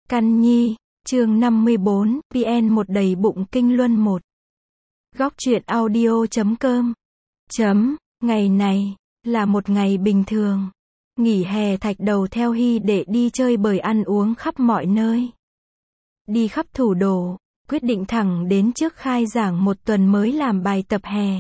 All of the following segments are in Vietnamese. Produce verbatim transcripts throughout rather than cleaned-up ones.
Căn Nhi, chương năm mươi bốn, vê en một đầy bụng kinh luân một. Góc truyện audio chấm com. Chấm, ngày này, là một ngày bình thường. Nghỉ hè Thạch Đầu theo Hy để đi chơi bời ăn uống khắp mọi nơi. Đi khắp thủ đô, quyết định thẳng đến trước khai giảng một tuần mới làm bài tập hè.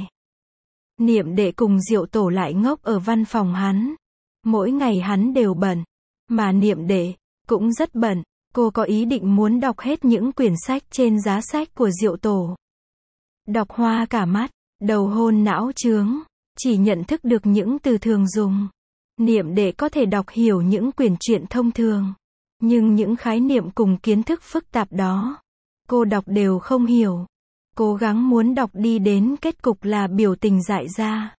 Niệm Đệ cùng Diệu Tổ lại ngốc ở văn phòng hắn. Mỗi ngày hắn đều bận, mà Niệm Đệ cũng rất bận. Cô có ý định muốn đọc hết những quyển sách trên giá sách của Diệu Tổ. Đọc hoa cả mắt, đầu hôn não chướng, chỉ nhận thức được những từ thường dùng. Niệm Đệ có thể đọc hiểu những quyển truyện thông thường, nhưng những khái niệm cùng kiến thức phức tạp đó, cô đọc đều không hiểu. Cố gắng muốn đọc đi đến kết cục là biểu tình dại ra.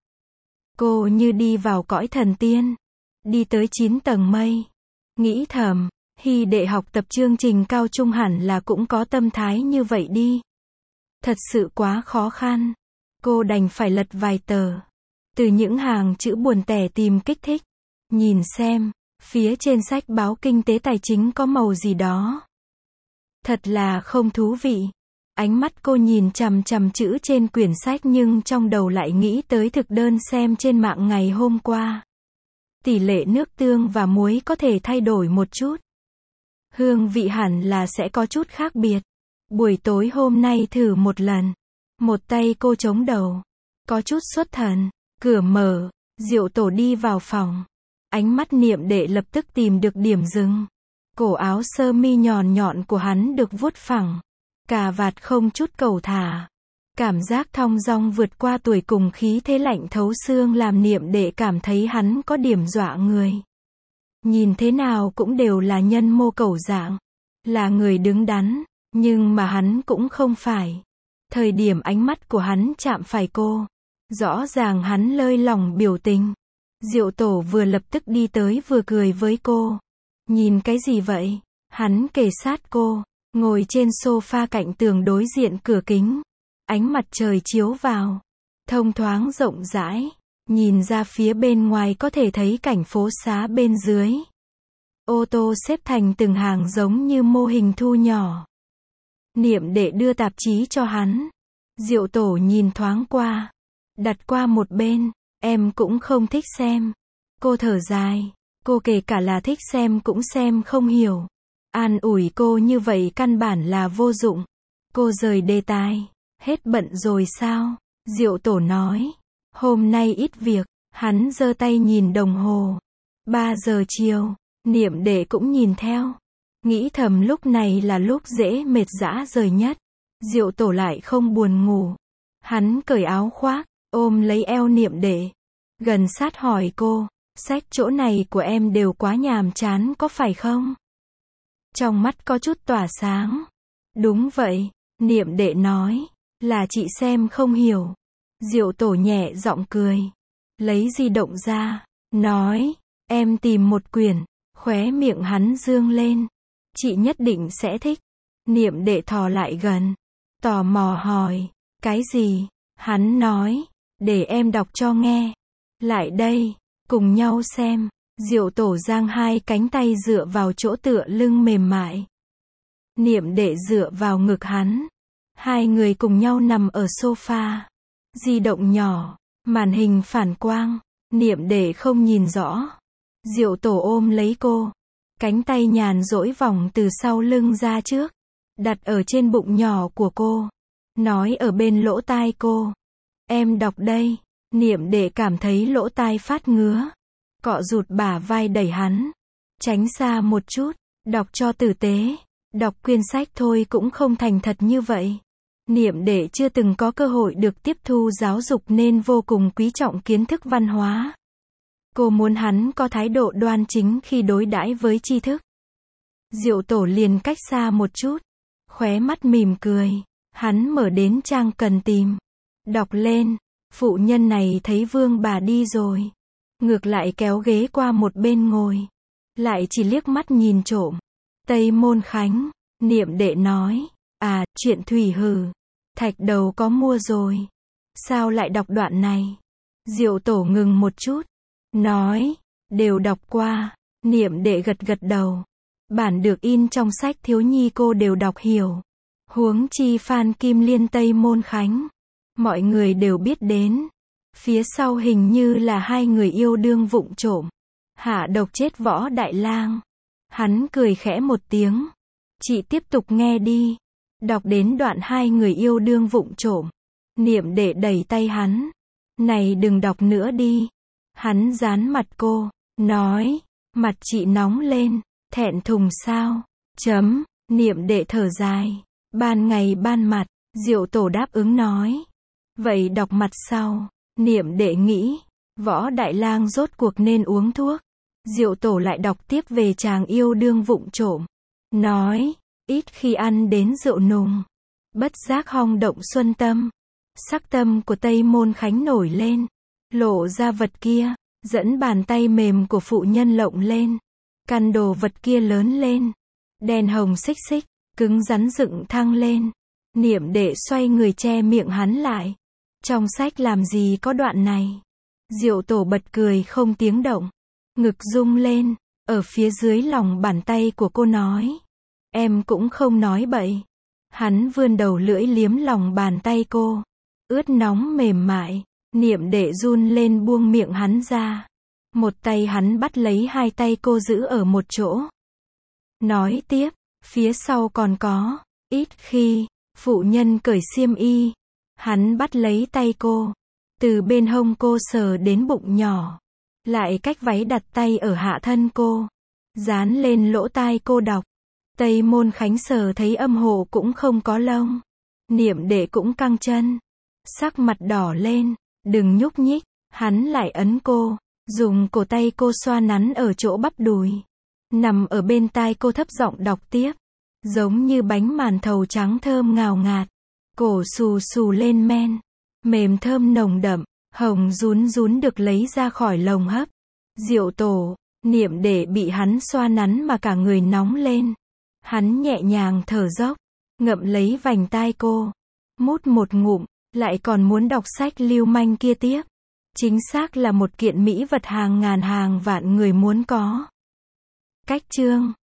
Cô như đi vào cõi thần tiên, đi tới chín tầng mây. Nghĩ thầm, Hy Đệ học tập chương trình cao trung hẳn là cũng có tâm thái như vậy đi. Thật sự quá khó khăn. Cô đành phải lật vài tờ. Từ những hàng chữ buồn tẻ tìm kích thích. Nhìn xem, phía trên sách báo kinh tế tài chính có màu gì đó. Thật là không thú vị. Ánh mắt cô nhìn chằm chằm chữ trên quyển sách nhưng trong đầu lại nghĩ tới thực đơn xem trên mạng ngày hôm qua. Tỷ lệ nước tương và muối có thể thay đổi một chút. Hương vị hẳn là sẽ có chút khác biệt. Buổi tối hôm nay thử một lần. Một tay cô chống đầu. Có chút xuất thần. Cửa mở. Diệu Tổ đi vào phòng. Ánh mắt Niệm Đệ lập tức tìm được điểm dừng. Cổ áo sơ mi nhọn nhọn của hắn được vuốt phẳng. Cà vạt không chút cầu thả. Cảm giác thong dong vượt qua tuổi cùng khí thế lạnh thấu xương làm Niệm Đệ cảm thấy hắn có điểm dọa người. Nhìn thế nào cũng đều là nhân mô cẩu dạng. Là người đứng đắn. Nhưng mà hắn cũng không phải. Thời điểm ánh mắt của hắn chạm phải cô. Rõ ràng hắn lơi lỏng biểu tình. Diệu Tổ vừa lập tức đi tới vừa cười với cô. Nhìn cái gì vậy? Hắn kề sát cô. Ngồi trên sofa cạnh tường đối diện cửa kính. Ánh mặt trời chiếu vào. Thông thoáng rộng rãi. Nhìn ra phía bên ngoài có thể thấy cảnh phố xá bên dưới. Ô tô xếp thành từng hàng giống như mô hình thu nhỏ. Niệm Đệ đưa tạp chí cho hắn. Diệu Tổ nhìn thoáng qua. Đặt qua một bên. Em cũng không thích xem. Cô thở dài. Cô kể cả là thích xem cũng xem không hiểu. An ủi cô như vậy căn bản là vô dụng. Cô rời đề tài. Hết bận rồi sao? Diệu Tổ nói. Hôm nay ít việc. Hắn giơ tay nhìn đồng hồ. ba giờ chiều. Niệm Đệ cũng nhìn theo. Nghĩ thầm lúc này là lúc dễ mệt dã rời nhất. Diệu Tổ lại không buồn ngủ. Hắn cởi áo khoác, ôm lấy eo Niệm Đệ. Gần sát hỏi cô. Sách chỗ này của em đều quá nhàm chán có phải không? Trong mắt có chút tỏa sáng. Đúng vậy. Niệm Đệ nói. Là chị xem không hiểu. Diệu Tổ nhẹ giọng cười. Lấy di động ra. Nói. Em tìm một quyển. Khóe miệng hắn dương lên. Chị nhất định sẽ thích. Niệm Đệ thò lại gần. Tò mò hỏi. Cái gì? Hắn nói. Để em đọc cho nghe. Lại đây. Cùng nhau xem. Diệu Tổ giang hai cánh tay dựa vào chỗ tựa lưng mềm mại. Niệm Đệ dựa vào ngực hắn. Hai người cùng nhau nằm ở sofa. Di động nhỏ. Màn hình phản quang. Niệm Đệ không nhìn rõ. Diệu Tổ ôm lấy cô. Cánh tay nhàn duỗi vòng từ sau lưng ra trước. Đặt ở trên bụng nhỏ của cô. Nói ở bên lỗ tai cô. Em đọc đây. Niệm Đệ cảm thấy lỗ tai phát ngứa. Cọ rụt bả vai đẩy hắn. Tránh xa một chút. Đọc cho tử tế. Đọc quyển sách thôi cũng không thành thật như vậy. Niệm Đệ chưa từng có cơ hội được tiếp thu giáo dục nên vô cùng quý trọng kiến thức văn hóa. Cô muốn hắn có thái độ đoan chính khi đối đãi với tri thức. Diệu Tổ liền cách xa một chút. Khóe mắt mỉm cười. Hắn mở đến trang cần tìm. Đọc lên. Phụ nhân này thấy vương bà đi rồi. Ngược lại kéo ghế qua một bên ngồi. Lại chỉ liếc mắt nhìn trộm. Tây Môn Khánh. Niệm Đệ nói. À, chuyện Thủy Hử. Thạch Đầu có mua rồi. Sao lại đọc đoạn này? Diệu Tổ ngừng một chút. Nói. Đều đọc qua. Niệm Đệ gật gật đầu. Bản được in trong sách thiếu nhi cô đều đọc hiểu. Huống chi Phan Kim Liên Tây Môn Khánh. Mọi người đều biết đến. Phía sau hình như là hai người yêu đương vụng trộm. Hạ độc chết Võ Đại Lang. Hắn cười khẽ một tiếng. Chị tiếp tục nghe đi. Đọc đến đoạn hai người yêu đương vụng trộm. Niệm Đệ đẩy tay hắn. Này đừng đọc nữa đi. Hắn dán mặt cô. Nói. Mặt chị nóng lên. Thẹn thùng sao? Chấm. Niệm Đệ thở dài. Ban ngày ban mặt. Diệu Tổ đáp ứng nói. Vậy đọc mặt sau. Niệm Đệ nghĩ. Võ Đại Lang rốt cuộc nên uống thuốc. Diệu Tổ lại đọc tiếp về chàng yêu đương vụng trộm. Nói. Ít khi ăn đến rượu nùng. Bất giác hong động xuân tâm. Sắc tâm của Tây Môn Khánh nổi lên. Lộ ra vật kia. Dẫn bàn tay mềm của phụ nhân lộng lên. Căn đồ vật kia lớn lên. Đèn hồng xích xích. Cứng rắn dựng thăng lên. Niệm Đệ xoay người che miệng hắn lại. Trong sách làm gì có đoạn này. Diệu Tổ bật cười không tiếng động. Ngực rung lên. Ở phía dưới lòng bàn tay của cô nói. Em cũng không nói bậy. Hắn vươn đầu lưỡi liếm lòng bàn tay cô. Ướt nóng mềm mại. Niệm Đệ run lên buông miệng hắn ra. Một tay hắn bắt lấy hai tay cô giữ ở một chỗ. Nói tiếp. Phía sau còn có. Ít khi. Phụ nhân cởi xiêm y. Hắn bắt lấy tay cô. Từ bên hông cô sờ đến bụng nhỏ. Lại cách váy đặt tay ở hạ thân cô. Dán lên lỗ tai cô đọc. Tây Môn Khánh sờ thấy âm hộ cũng không có lông. Niệm Đệ cũng căng chân. Sắc mặt đỏ lên. Đừng nhúc nhích. Hắn lại ấn cô. Dùng cổ tay cô xoa nắn ở chỗ bắp đùi. Nằm ở bên tai cô thấp giọng đọc tiếp. Giống như bánh màn thầu trắng thơm ngào ngạt. Cổ xù xù lên men. Mềm thơm nồng đậm. Hồng rún rún được lấy ra khỏi lồng hấp. Diệu Tổ. Niệm Đệ bị hắn xoa nắn mà cả người nóng lên. Hắn nhẹ nhàng thở dốc. Ngậm lấy vành tai cô. Mút một ngụm. Lại còn muốn đọc sách lưu manh kia tiếp. Chính xác là một kiện mỹ vật hàng ngàn hàng vạn người muốn có. Cách chương